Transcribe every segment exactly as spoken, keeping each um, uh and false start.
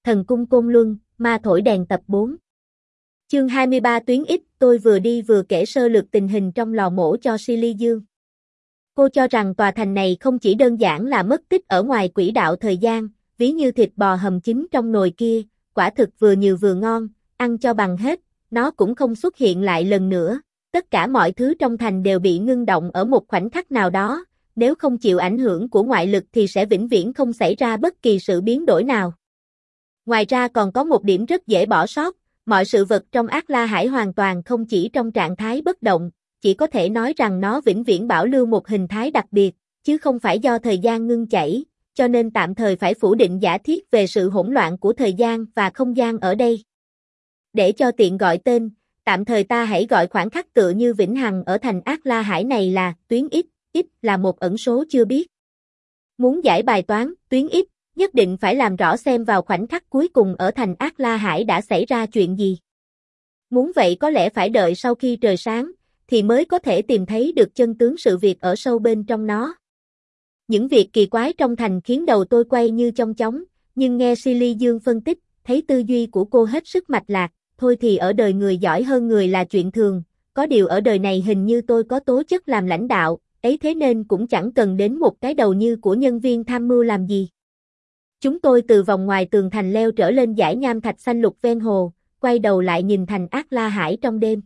Thần cung Côn Luân, ma thổi đèn tập bốn. Chương hai mươi ba tuyến X, tôi vừa đi vừa kể sơ lược tình hình trong lò mổ cho Silly Dương. Cô cho rằng tòa thành này không chỉ đơn giản là mất tích ở ngoài quỹ đạo thời gian, ví như thịt bò hầm chín trong nồi kia, quả thực vừa nhiều vừa ngon, ăn cho bằng hết, nó cũng không xuất hiện lại lần nữa. Tất cả mọi thứ trong thành đều bị ngưng động ở một khoảnh khắc nào đó, nếu không chịu ảnh hưởng của ngoại lực thì sẽ vĩnh viễn không xảy ra bất kỳ sự biến đổi nào. Ngoài ra còn có một điểm rất dễ bỏ sót, mọi sự vật trong Ác La Hải hoàn toàn không chỉ trong trạng thái bất động, chỉ có thể nói rằng nó vĩnh viễn bảo lưu một hình thái đặc biệt, chứ không phải do thời gian ngưng chảy, cho nên tạm thời phải phủ định giả thiết về sự hỗn loạn của thời gian và không gian ở đây. Để cho tiện gọi tên, tạm thời ta hãy gọi khoảng khắc tựa như vĩnh hằng ở thành Ác La Hải này là tuyến X, X là một ẩn số chưa biết. Muốn giải bài toán tuyến X, nhất định phải làm rõ xem vào khoảnh khắc cuối cùng ở thành Ác La Hải đã xảy ra chuyện gì. Muốn vậy có lẽ phải đợi sau khi trời sáng, thì mới có thể tìm thấy được chân tướng sự việc ở sâu bên trong nó. Những việc kỳ quái trong thành khiến đầu tôi quay như chong chóng, nhưng nghe Silly Dương phân tích, thấy tư duy của cô hết sức mạch lạc, thôi thì ở đời người giỏi hơn người là chuyện thường, có điều ở đời này hình như tôi có tố chất làm lãnh đạo, ấy thế nên cũng chẳng cần đến một cái đầu như của nhân viên tham mưu làm gì. Chúng tôi từ vòng ngoài tường thành leo trở lên dãy nham thạch xanh lục ven hồ, quay đầu lại nhìn thành Ác La Hải trong đêm.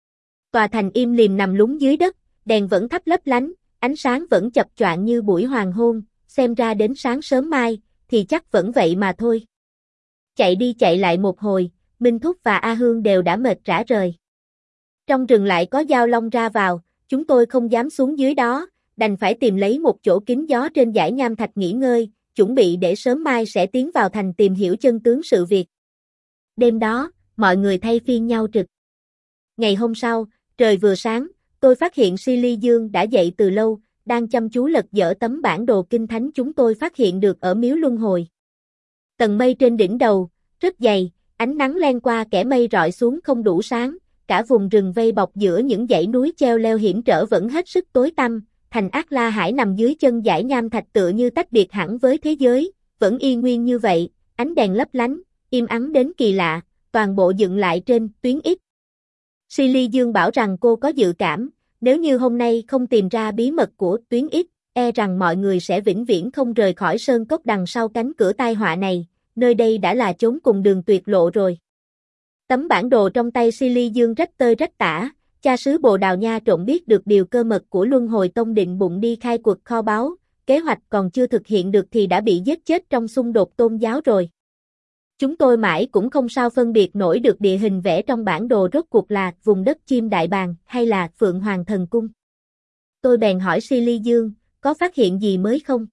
Tòa thành im lìm nằm lún dưới đất, đèn vẫn thắp lấp lánh, ánh sáng vẫn chập choạng như buổi hoàng hôn, xem ra đến sáng sớm mai, thì chắc vẫn vậy mà thôi. Chạy đi chạy lại một hồi, Minh Thúc và A Hương đều đã mệt rã rời. Trong rừng lại có dao long ra vào, chúng tôi không dám xuống dưới đó, đành phải tìm lấy một chỗ kín gió trên dãy nham thạch nghỉ ngơi, chuẩn bị để sớm mai sẽ tiến vào thành tìm hiểu chân tướng sự việc. Đêm đó, mọi người thay phiên nhau trực. Ngày hôm sau, trời vừa sáng, tôi phát hiện Silly Dương đã dậy từ lâu, đang chăm chú lật dở tấm bản đồ kinh thánh chúng tôi phát hiện được ở miếu luân hồi. Tầng mây trên đỉnh đầu, rất dày, ánh nắng len qua kẽ mây rọi xuống không đủ sáng, cả vùng rừng vây bọc giữa những dãy núi treo leo hiểm trở vẫn hết sức tối tăm. Thành Ác La Hải nằm dưới chân dải nham thạch tựa như tách biệt hẳn với thế giới, vẫn y nguyên như vậy, ánh đèn lấp lánh, im ắng đến kỳ lạ, toàn bộ dựng lại trên tuyến X. Silly Dương bảo rằng cô có dự cảm, nếu như hôm nay không tìm ra bí mật của tuyến X, e rằng mọi người sẽ vĩnh viễn không rời khỏi sơn cốc đằng sau cánh cửa tai họa này, nơi đây đã là chốn cùng đường tuyệt lộ rồi. Tấm bản đồ trong tay Silly Dương rách tơi rách tả. Cha xứ Bồ Đào Nha trộm biết được điều cơ mật của Luân Hồi Tông định bụng đi khai quật kho báu, kế hoạch còn chưa thực hiện được thì đã bị giết chết trong xung đột tôn giáo rồi. Chúng tôi mãi cũng không sao phân biệt nổi được địa hình vẽ trong bản đồ rốt cuộc là vùng đất chim đại bàng hay là Phượng Hoàng Thần Cung. Tôi bèn hỏi Silly Dương, có phát hiện gì mới không?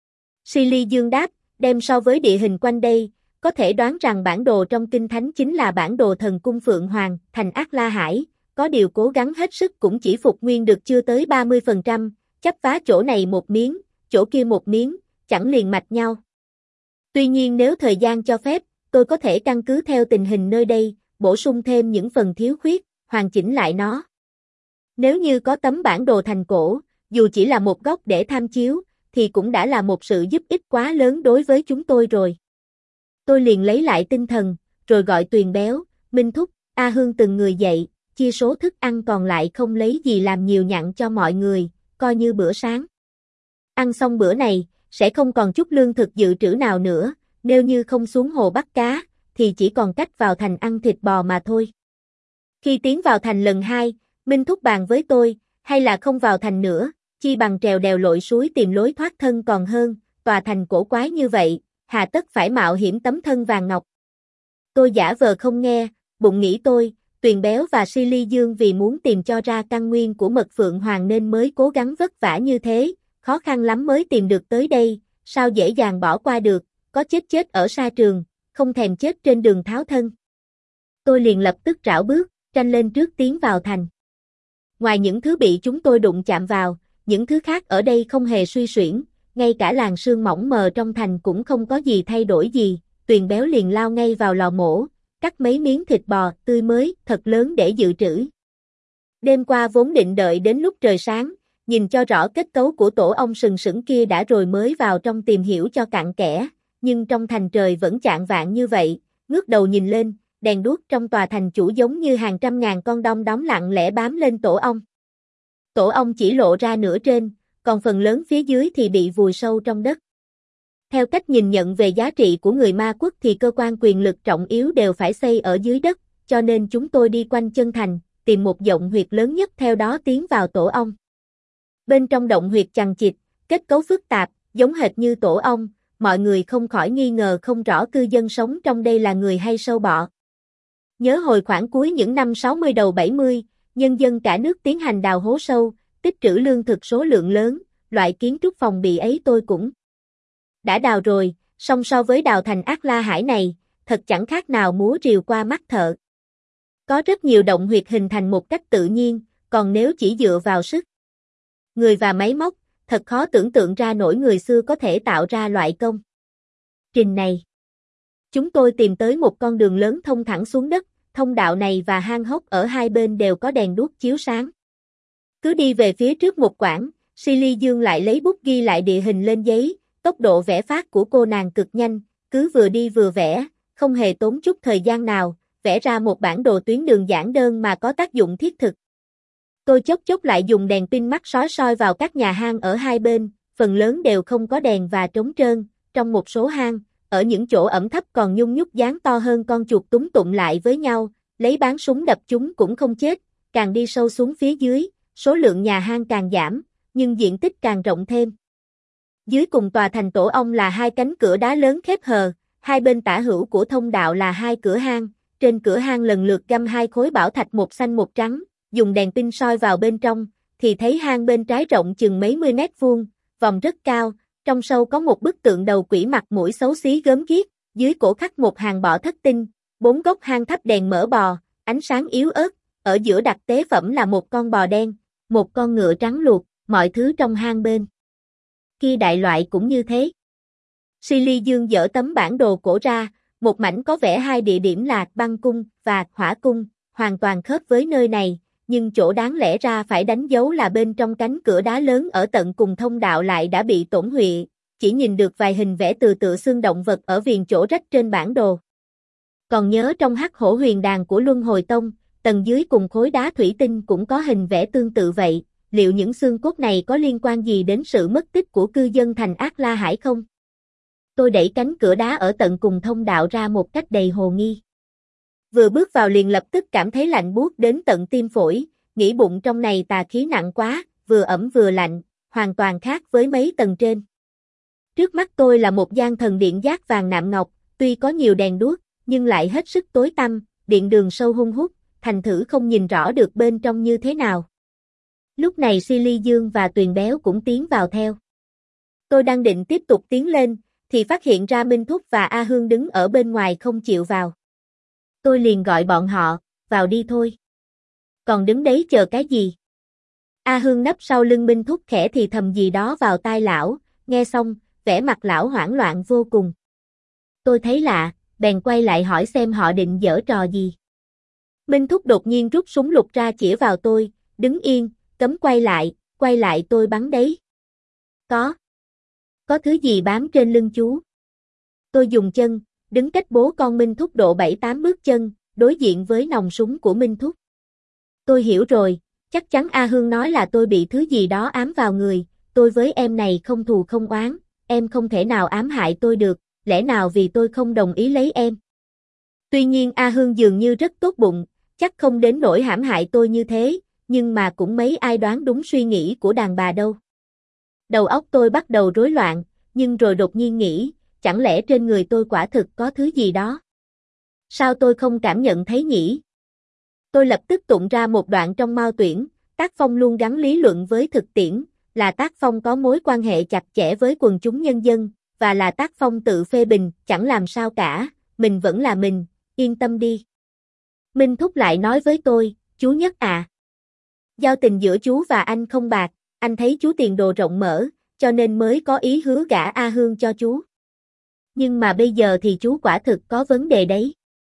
Silly Dương đáp, đem so với địa hình quanh đây, có thể đoán rằng bản đồ trong Kinh Thánh chính là bản đồ Thần Cung Phượng Hoàng, thành Ác La Hải. Có điều cố gắng hết sức cũng chỉ phục nguyên được chưa tới ba mươi phần trăm, chắp vá chỗ này một miếng, chỗ kia một miếng, chẳng liền mạch nhau. Tuy nhiên nếu thời gian cho phép, tôi có thể căn cứ theo tình hình nơi đây, bổ sung thêm những phần thiếu khuyết, hoàn chỉnh lại nó. Nếu như có tấm bản đồ thành cổ, dù chỉ là một góc để tham chiếu, thì cũng đã là một sự giúp ích quá lớn đối với chúng tôi rồi. Tôi liền lấy lại tinh thần, rồi gọi Tuyền Béo, Minh Thúc, A Hương từng người dậy, chia số thức ăn còn lại không lấy gì làm nhiều nhặn cho mọi người, coi như bữa sáng. Ăn xong bữa này, sẽ không còn chút lương thực dự trữ nào nữa, nếu như không xuống hồ bắt cá, thì chỉ còn cách vào thành ăn thịt bò mà thôi. Khi tiến vào thành lần hai, Minh Thúc bàn với tôi, hay là không vào thành nữa, chi bằng trèo đèo lội suối tìm lối thoát thân còn hơn, tòa thành cổ quái như vậy, hà tất phải mạo hiểm tấm thân vàng ngọc. Tôi giả vờ không nghe, bụng nghĩ tôi, Tuyền Béo và Silly Dương vì muốn tìm cho ra căn nguyên của mật Phượng Hoàng nên mới cố gắng vất vả như thế, khó khăn lắm mới tìm được tới đây, sao dễ dàng bỏ qua được, có chết chết ở sa trường, không thèm chết trên đường tháo thân. Tôi liền lập tức rảo bước, tranh lên trước tiến vào thành. Ngoài những thứ bị chúng tôi đụng chạm vào, những thứ khác ở đây không hề suy xuyển, ngay cả làn sương mỏng mờ trong thành cũng không có gì thay đổi gì, Tuyền Béo liền lao ngay vào lò mổ, cắt mấy miếng thịt bò tươi mới, thật lớn để dự trữ. Đêm qua vốn định đợi đến lúc trời sáng, nhìn cho rõ kết cấu của tổ ong sừng sững kia đã rồi mới vào trong tìm hiểu cho cặn kẽ, nhưng trong thành trời vẫn chạng vạng như vậy, ngước đầu nhìn lên, đèn đuốc trong tòa thành chủ giống như hàng trăm ngàn con đom đóm lặng lẽ bám lên tổ ong. Tổ ong chỉ lộ ra nửa trên, còn phần lớn phía dưới thì bị vùi sâu trong đất. Theo cách nhìn nhận về giá trị của người ma quốc thì cơ quan quyền lực trọng yếu đều phải xây ở dưới đất, cho nên chúng tôi đi quanh chân thành, tìm một động huyệt lớn nhất theo đó tiến vào tổ ong. Bên trong động huyệt chằng chịt, kết cấu phức tạp, giống hệt như tổ ong, mọi người không khỏi nghi ngờ không rõ cư dân sống trong đây là người hay sâu bọ. Nhớ hồi khoảng cuối những năm sáu mươi đầu bảy mươi, nhân dân cả nước tiến hành đào hố sâu, tích trữ lương thực số lượng lớn, loại kiến trúc phòng bị ấy tôi cũng đã đào rồi, song so với đào thành Ác La Hải này, thật chẳng khác nào múa rìu qua mắt thợ. Có rất nhiều động huyệt hình thành một cách tự nhiên, còn nếu chỉ dựa vào sức người và máy móc, thật khó tưởng tượng ra nổi người xưa có thể tạo ra loại công trình này. Chúng tôi tìm tới một con đường lớn thông thẳng xuống đất, thông đạo này và hang hốc ở hai bên đều có đèn đuốc chiếu sáng. Cứ đi về phía trước một quãng, Silly Dương lại lấy bút ghi lại địa hình lên giấy, tốc độ vẽ phát của cô nàng cực nhanh, cứ vừa đi vừa vẽ, không hề tốn chút thời gian nào, vẽ ra một bản đồ tuyến đường giản đơn mà có tác dụng thiết thực. Tôi chốc chốc lại dùng đèn pin mắt sói soi vào các nhà hang ở hai bên, phần lớn đều không có đèn và trống trơn, trong một số hang, ở những chỗ ẩm thấp còn nhung nhúc dáng to hơn con chuột túm tụm lại với nhau, lấy báng súng đập chúng cũng không chết, càng đi sâu xuống phía dưới, số lượng nhà hang càng giảm, nhưng diện tích càng rộng thêm. Dưới cùng tòa thành tổ ong là hai cánh cửa đá lớn khép hờ, hai bên tả hữu của thông đạo là hai cửa hang, trên cửa hang lần lượt găm hai khối bảo thạch một xanh một trắng, dùng đèn pin soi vào bên trong, thì thấy hang bên trái rộng chừng mấy mươi mét vuông, vòng rất cao, trong sâu có một bức tượng đầu quỷ mặt mũi xấu xí gớm ghiếc, dưới cổ khắc một hàng bọ thất tinh, bốn góc hang thắp đèn mỡ bò, ánh sáng yếu ớt, ở giữa đặt tế phẩm là một con bò đen, một con ngựa trắng luộc, mọi thứ trong hang bên kia đại loại cũng như thế. Silly Dương dở tấm bản đồ cổ ra, một mảnh có vẽ hai địa điểm là băng cung và hỏa cung, hoàn toàn khớp với nơi này, nhưng chỗ đáng lẽ ra phải đánh dấu là bên trong cánh cửa đá lớn ở tận cùng thông đạo lại đã bị tổn hủy, chỉ nhìn được vài hình vẽ từ tựa xương động vật ở viền chỗ rách trên bản đồ. Còn nhớ trong Hắc Hổ Huyền Đàn của Luân Hồi Tông, tầng dưới cùng khối đá thủy tinh cũng có hình vẽ tương tự vậy, liệu những xương cốt này có liên quan gì đến sự mất tích của cư dân thành Ác La Hải không? Tôi đẩy cánh cửa đá ở tận cùng thông đạo ra một cách đầy hồ nghi. Vừa bước vào liền lập tức cảm thấy lạnh buốt đến tận tim phổi, nghĩ bụng trong này tà khí nặng quá, vừa ẩm vừa lạnh, hoàn toàn khác với mấy tầng trên. Trước mắt tôi là một gian thần điện giác vàng nạm ngọc, tuy có nhiều đèn đuốc, nhưng lại hết sức tối tăm, điện đường sâu hun hút, thành thử không nhìn rõ được bên trong như thế nào. Lúc này Silly Dương và Tuyền Béo cũng tiến vào theo. Tôi đang định tiếp tục tiến lên, thì phát hiện ra Minh Thúc và A Hương đứng ở bên ngoài không chịu vào. Tôi liền gọi bọn họ, vào đi thôi. Còn đứng đấy chờ cái gì? A Hương nấp sau lưng Minh Thúc khẽ thì thầm gì đó vào tai lão, nghe xong, vẻ mặt lão hoảng loạn vô cùng. Tôi thấy lạ, bèn quay lại hỏi xem họ định giở trò gì. Minh Thúc đột nhiên rút súng lục ra chĩa vào tôi, đứng yên, cấm quay lại, quay lại tôi bắn đấy. Có. Có thứ gì bám trên lưng chú. Tôi dùng chân, đứng cách bố con Minh Thúc độ bảy tám bước chân, đối diện với nòng súng của Minh Thúc. Tôi hiểu rồi, chắc chắn A Hương nói là tôi bị thứ gì đó ám vào người, tôi với em này không thù không oán, em không thể nào ám hại tôi được, lẽ nào vì tôi không đồng ý lấy em. Tuy nhiên A Hương dường như rất tốt bụng, chắc không đến nỗi hãm hại tôi như thế, nhưng mà cũng mấy ai đoán đúng suy nghĩ của đàn bà đâu. Đầu óc tôi bắt đầu rối loạn, nhưng rồi đột nhiên nghĩ, chẳng lẽ trên người tôi quả thực có thứ gì đó? Sao tôi không cảm nhận thấy nhỉ? Tôi lập tức tụng ra một đoạn trong Mao Tuyển, tác phong luôn gắn lý luận với thực tiễn, là tác phong có mối quan hệ chặt chẽ với quần chúng nhân dân, và là tác phong tự phê bình, chẳng làm sao cả, mình vẫn là mình, yên tâm đi. Minh Thúc lại nói với tôi, chú Nhất à. Giao tình giữa chú và anh không bạc, anh thấy chú tiền đồ rộng mở, cho nên mới có ý hứa gả A Hương cho chú. Nhưng mà bây giờ thì chú quả thực có vấn đề đấy.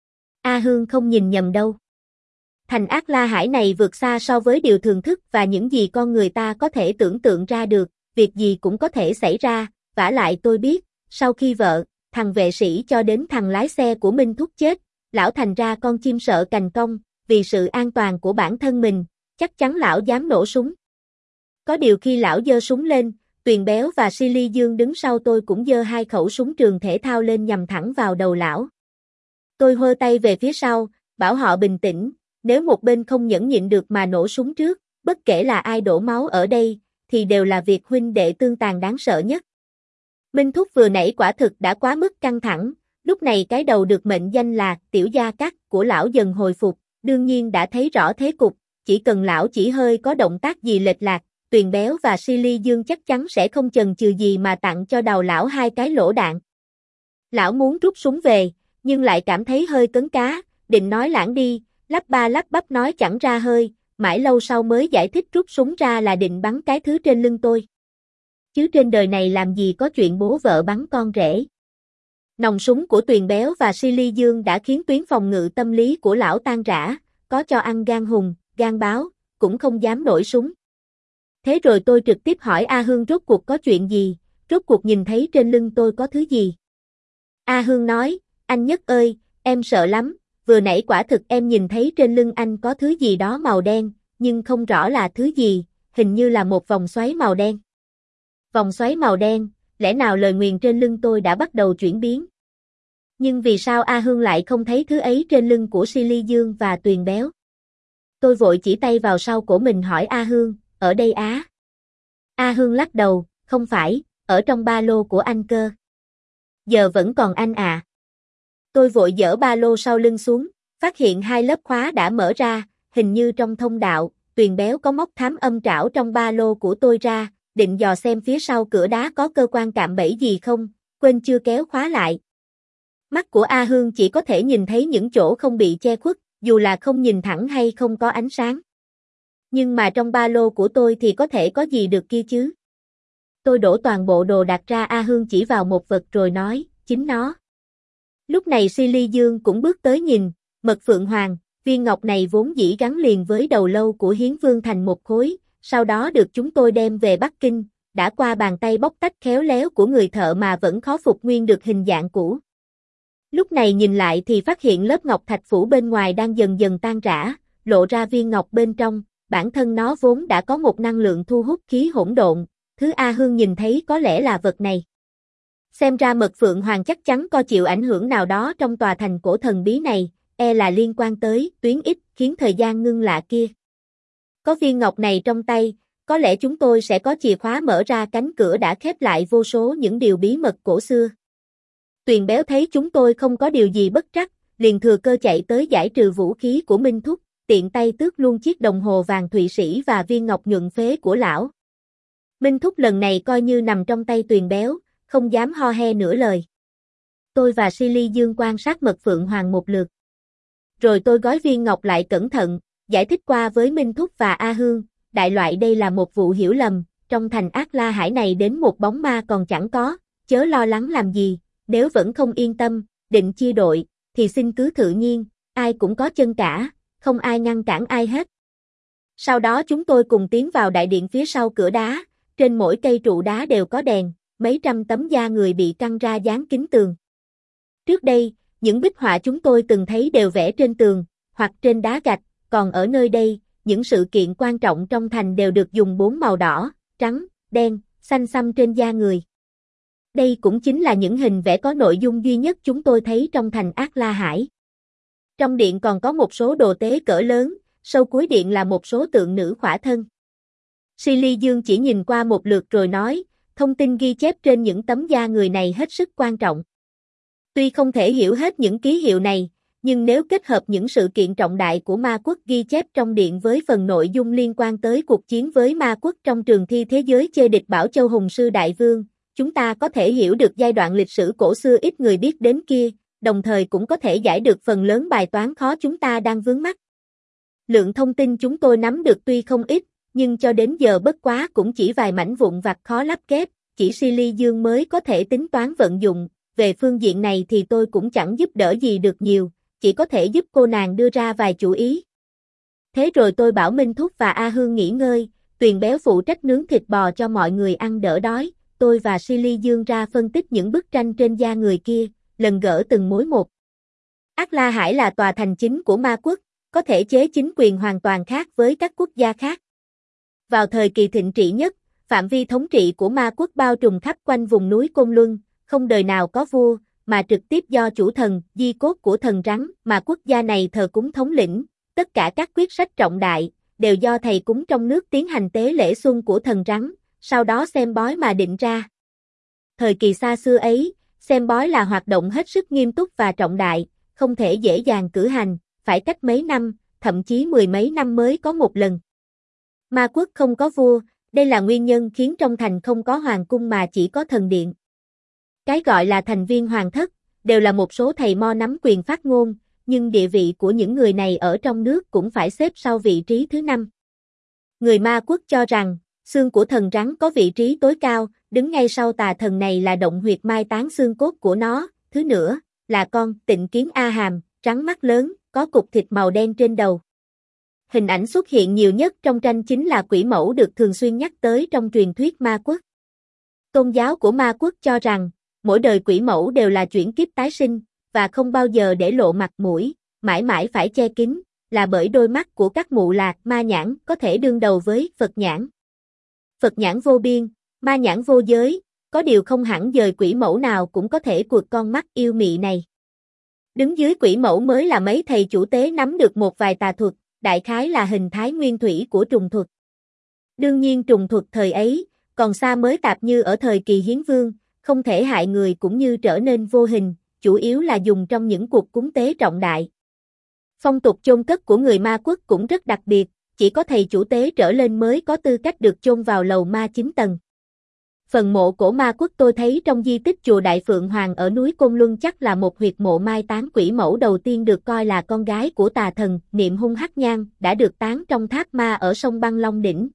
A Hương không nhìn nhầm đâu. Thành Ác La Hải này vượt xa so với điều thường thức và những gì con người ta có thể tưởng tượng ra được, việc gì cũng có thể xảy ra, vả lại tôi biết, sau khi vợ, thằng vệ sĩ cho đến thằng lái xe của Minh Thúc chết, lão thành ra con chim sợ cành cong, vì sự an toàn của bản thân mình, chắc chắn lão dám nổ súng. Có điều khi lão giơ súng lên, Tuyền Béo và Silly Dương đứng sau tôi cũng giơ hai khẩu súng trường thể thao lên nhằm thẳng vào đầu lão. Tôi hơ tay về phía sau, bảo họ bình tĩnh, nếu một bên không nhẫn nhịn được mà nổ súng trước, bất kể là ai đổ máu ở đây, thì đều là việc huynh đệ tương tàn đáng sợ nhất. Minh Thúc vừa nãy quả thực đã quá mức căng thẳng, lúc này cái đầu được mệnh danh là tiểu gia cát của lão dần hồi phục, đương nhiên đã thấy rõ thế cục, chỉ cần lão chỉ hơi có động tác gì lệch lạc, Tuyền Béo và Silly Dương chắc chắn sẽ không chần chừ gì mà tặng cho đầu lão hai cái lỗ đạn. Lão muốn rút súng về, nhưng lại cảm thấy hơi cấn cá, định nói lãng đi, lắp ba lắp bắp nói chẳng ra hơi, mãi lâu sau mới giải thích rút súng ra là định bắn cái thứ trên lưng tôi. Chứ trên đời này làm gì có chuyện bố vợ bắn con rể. Nòng súng của Tuyền Béo và Silly Dương đã khiến tuyến phòng ngự tâm lý của lão tan rã, có cho ăn gan hùng, gan báo, cũng không dám nổi súng. Thế rồi tôi trực tiếp hỏi A Hương rốt cuộc có chuyện gì, rốt cuộc nhìn thấy trên lưng tôi có thứ gì. A Hương nói, anh Nhất ơi, em sợ lắm, vừa nãy quả thực em nhìn thấy trên lưng anh có thứ gì đó màu đen, nhưng không rõ là thứ gì, hình như là một vòng xoáy màu đen. Vòng xoáy màu đen, lẽ nào lời nguyền trên lưng tôi đã bắt đầu chuyển biến? Nhưng vì sao A Hương lại không thấy thứ ấy trên lưng của Silly Dương và Tuyền Béo? Tôi vội chỉ tay vào sau cổ mình hỏi A Hương, ở đây á? A Hương lắc đầu, không phải, ở trong ba lô của anh cơ. Giờ vẫn còn anh à? Tôi vội dỡ ba lô sau lưng xuống, phát hiện hai lớp khóa đã mở ra, hình như trong thông đạo, Tuyền Béo có móc thám âm trảo trong ba lô của tôi ra, định dò xem phía sau cửa đá có cơ quan cạm bẫy gì không, quên chưa kéo khóa lại. Mắt của A Hương chỉ có thể nhìn thấy những chỗ không bị che khuất, dù là không nhìn thẳng hay không có ánh sáng. Nhưng mà trong ba lô của tôi thì có thể có gì được kia chứ? Tôi đổ toàn bộ đồ đạc ra, A Hương chỉ vào một vật rồi nói, chính nó. Lúc này Silly Dương cũng bước tới nhìn, mật phượng hoàng, viên ngọc này vốn dĩ gắn liền với đầu lâu của Hiến Vương thành một khối, sau đó được chúng tôi đem về Bắc Kinh, đã qua bàn tay bóc tách khéo léo của người thợ mà vẫn khó phục nguyên được hình dạng cũ. Lúc này nhìn lại thì phát hiện lớp ngọc thạch phủ bên ngoài đang dần dần tan rã, lộ ra viên ngọc bên trong, bản thân nó vốn đã có một năng lượng thu hút khí hỗn độn, thứ A Hương nhìn thấy có lẽ là vật này. Xem ra mật phượng hoàng chắc chắn có chịu ảnh hưởng nào đó trong tòa thành cổ thần bí này, e là liên quan tới tuyến X khiến thời gian ngưng lạ kia. Có viên ngọc này trong tay, có lẽ chúng tôi sẽ có chìa khóa mở ra cánh cửa đã khép lại vô số những điều bí mật cổ xưa. Tuyền Béo thấy chúng tôi không có điều gì bất trắc, liền thừa cơ chạy tới giải trừ vũ khí của Minh Thúc, tiện tay tước luôn chiếc đồng hồ vàng Thụy Sĩ và viên ngọc nhuận phế của lão. Minh Thúc lần này coi như nằm trong tay Tuyền Béo, không dám ho he nửa lời. Tôi và Silly Dương quan sát mật phượng hoàng một lượt. Rồi tôi gói viên ngọc lại cẩn thận, giải thích qua với Minh Thúc và A Hương, đại loại đây là một vụ hiểu lầm, trong thành Ác La Hải này đến một bóng ma còn chẳng có, chớ lo lắng làm gì, nếu vẫn không yên tâm, định chia đội, thì xin cứ tự nhiên, ai cũng có chân cả, không ai ngăn cản ai hết. Sau đó chúng tôi cùng tiến vào đại điện phía sau cửa đá, trên mỗi cây trụ đá đều có đèn, mấy trăm tấm da người bị căng ra dán kín tường. Trước đây, những bích họa chúng tôi từng thấy đều vẽ trên tường, hoặc trên đá gạch, còn ở nơi đây, những sự kiện quan trọng trong thành đều được dùng bốn màu đỏ, trắng, đen, xanh xăm trên da người. Đây cũng chính là những hình vẽ có nội dung duy nhất chúng tôi thấy trong thành Ác La Hải. Trong điện còn có một số đồ tế cỡ lớn, sâu cuối điện là một số tượng nữ khỏa thân. Silly Dương chỉ nhìn qua một lượt rồi nói, thông tin ghi chép trên những tấm da người này hết sức quan trọng. Tuy không thể hiểu hết những ký hiệu này, nhưng nếu kết hợp những sự kiện trọng đại của ma quốc ghi chép trong điện với phần nội dung liên quan tới cuộc chiến với ma quốc trong trường thi thế giới chê địch Bảo Châu Hùng Sư Đại Vương, chúng ta có thể hiểu được giai đoạn lịch sử cổ xưa ít người biết đến kia, đồng thời cũng có thể giải được phần lớn bài toán khó chúng ta đang vướng mắc. Lượng thông tin chúng tôi nắm được tuy không ít, nhưng cho đến giờ bất quá cũng chỉ vài mảnh vụn vặt khó lắp ghép, chỉ Silly Dương mới có thể tính toán vận dụng, về phương diện này thì tôi cũng chẳng giúp đỡ gì được nhiều, chỉ có thể giúp cô nàng đưa ra vài chủ ý. Thế rồi tôi bảo Minh Thúc và A Hương nghỉ ngơi, Tuyền Béo phụ trách nướng thịt bò cho mọi người ăn đỡ đói, tôi và Silly Dương ra phân tích những bức tranh trên da người kia, lần gỡ từng mối một. Ác La Hải là tòa thành chính của ma quốc, có thể chế chính quyền hoàn toàn khác với các quốc gia khác. Vào thời kỳ thịnh trị nhất, phạm vi thống trị của ma quốc bao trùm khắp quanh vùng núi Côn Luân, không đời nào có vua, mà trực tiếp do chủ thần, di cốt của thần rắn mà quốc gia này thờ cúng thống lĩnh. Tất cả các quyết sách trọng đại, đều do thầy cúng trong nước tiến hành tế lễ xuân của thần rắn, sau đó xem bói mà định ra. Thời kỳ xa xưa ấy, xem bói là hoạt động hết sức nghiêm túc và trọng đại, không thể dễ dàng cử hành, phải cách mấy năm, thậm chí mười mấy năm mới có một lần. Ma quốc không có vua, đây là nguyên nhân khiến trong thành không có hoàng cung mà chỉ có thần điện. Cái gọi là thành viên hoàng thất, đều là một số thầy mo nắm quyền phát ngôn, nhưng địa vị của những người này ở trong nước cũng phải xếp sau vị trí thứ năm. Người ma quốc cho rằng, xương của thần rắn có vị trí tối cao, đứng ngay sau tà thần này là động huyệt mai táng xương cốt của nó. Thứ nữa, là con Tịnh Kiến A Hàm, rắn mắt lớn, có cục thịt màu đen trên đầu. Hình ảnh xuất hiện nhiều nhất trong tranh chính là quỷ mẫu được thường xuyên nhắc tới trong truyền thuyết ma quốc. Tôn giáo của ma quốc cho rằng, mỗi đời quỷ mẫu đều là chuyển kiếp tái sinh, và không bao giờ để lộ mặt mũi, mãi mãi phải che kín, là bởi đôi mắt của các mụ lạc ma nhãn có thể đương đầu với Phật nhãn. Phật nhãn vô biên, ma nhãn vô giới, có điều không hẳn dời quỷ mẫu nào cũng có thể quật con mắt yêu mị này. Đứng dưới quỷ mẫu mới là mấy thầy chủ tế nắm được một vài tà thuật, đại khái là hình thái nguyên thủy của trùng thuật. Đương nhiên trùng thuật thời ấy, còn xa mới tạp như ở thời kỳ Hiến Vương, không thể hại người cũng như trở nên vô hình, chủ yếu là dùng trong những cuộc cúng tế trọng đại. Phong tục chôn cất của người ma quốc cũng rất đặc biệt, chỉ có thầy chủ tế trở lên mới có tư cách được chôn vào lầu ma chín tầng. Phần mộ cổ ma quốc tôi thấy trong di tích chùa Đại Phượng Hoàng ở núi Côn Luân chắc là một huyệt mộ mai táng quỷ mẫu đầu tiên được coi là con gái của tà thần Niệm Hung Hắc Nhan, đã được táng trong tháp ma ở sông Băng Long Đỉnh.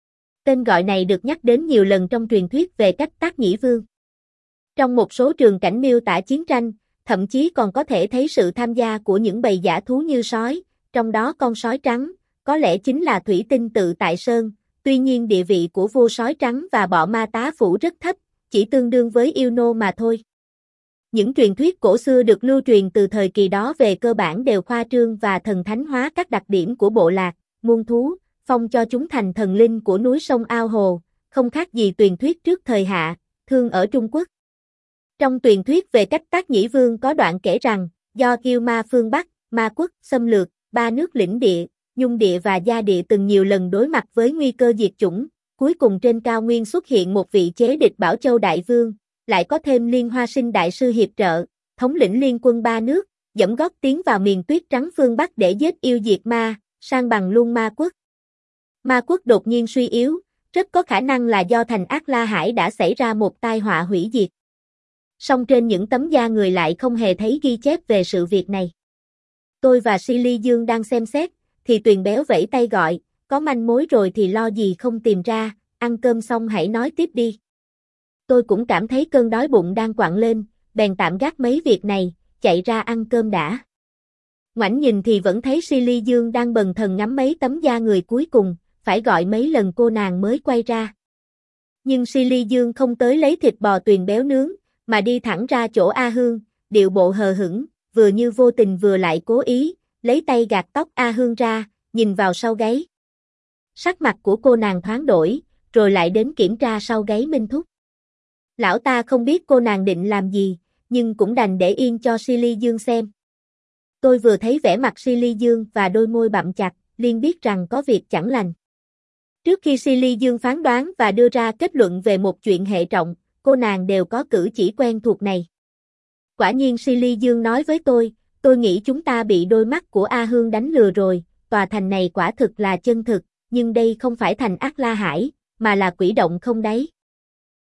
Tên gọi này được nhắc đến nhiều lần trong truyền thuyết về Cách Tác Nhĩ Vương. Trong một số trường cảnh miêu tả chiến tranh, thậm chí còn có thể thấy sự tham gia của những bầy dã thú như sói, trong đó con sói trắng, có lẽ chính là thủy tinh tự tại sơn. Tuy nhiên địa vị của vua sói trắng và bọ ma tá phủ rất thấp, chỉ tương đương với yêu nô mà thôi. Những truyền thuyết cổ xưa được lưu truyền từ thời kỳ đó về cơ bản đều khoa trương và thần thánh hóa các đặc điểm của bộ lạc, muôn thú, phong cho chúng thành thần linh của núi sông ao hồ, không khác gì truyền thuyết trước thời Hạ, Thương ở Trung Quốc. Trong truyền thuyết về Cách Tác Nhĩ Vương có đoạn kể rằng, do Kiêu Ma phương Bắc, ma quốc, xâm lược, ba nước lĩnh địa, Nhung địa và Gia địa từng nhiều lần đối mặt với nguy cơ diệt chủng, cuối cùng trên cao nguyên xuất hiện một vị chế địch Bảo Châu Đại Vương, lại có thêm Liên Hoa Sinh Đại Sư hiệp trợ, thống lĩnh liên quân ba nước, dẫm gót tiến vào miền tuyết trắng phương Bắc để giết yêu diệt ma, sang bằng luôn ma quốc. Ma quốc đột nhiên suy yếu, rất có khả năng là do thành Ác La Hải đã xảy ra một tai họa hủy diệt. Song trên những tấm da người lại không hề thấy ghi chép về sự việc này. Tôi và Silly Dương đang xem xét, thì Tuyền béo vẫy tay gọi, có manh mối rồi thì lo gì không tìm ra, ăn cơm xong hãy nói tiếp đi. Tôi cũng cảm thấy cơn đói bụng đang quặn lên, bèn tạm gác mấy việc này, chạy ra ăn cơm đã. Ngoảnh nhìn thì vẫn thấy Silly Dương đang bần thần ngắm mấy tấm da người cuối cùng, phải gọi mấy lần cô nàng mới quay ra. Nhưng Silly Dương không tới lấy thịt bò Tuyền béo nướng, mà đi thẳng ra chỗ A Hương, điệu bộ hờ hững, vừa như vô tình vừa lại cố ý, lấy tay gạt tóc A Hương ra, nhìn vào sau gáy. Sắc mặt của cô nàng thoáng đổi, rồi lại đến kiểm tra sau gáy Minh Thúc. Lão ta không biết cô nàng định làm gì, nhưng cũng đành để yên cho Silly Dương xem. Tôi vừa thấy vẻ mặt Silly Dương và đôi môi bặm chặt, liền biết rằng có việc chẳng lành. Trước khi Silly Dương phán đoán và đưa ra kết luận về một chuyện hệ trọng, cô nàng đều có cử chỉ quen thuộc này. Quả nhiên Silly Dương nói với tôi, tôi nghĩ chúng ta bị đôi mắt của A Hương đánh lừa rồi, tòa thành này quả thực là chân thực, nhưng đây không phải thành Ác La Hải, mà là quỷ động không đáy.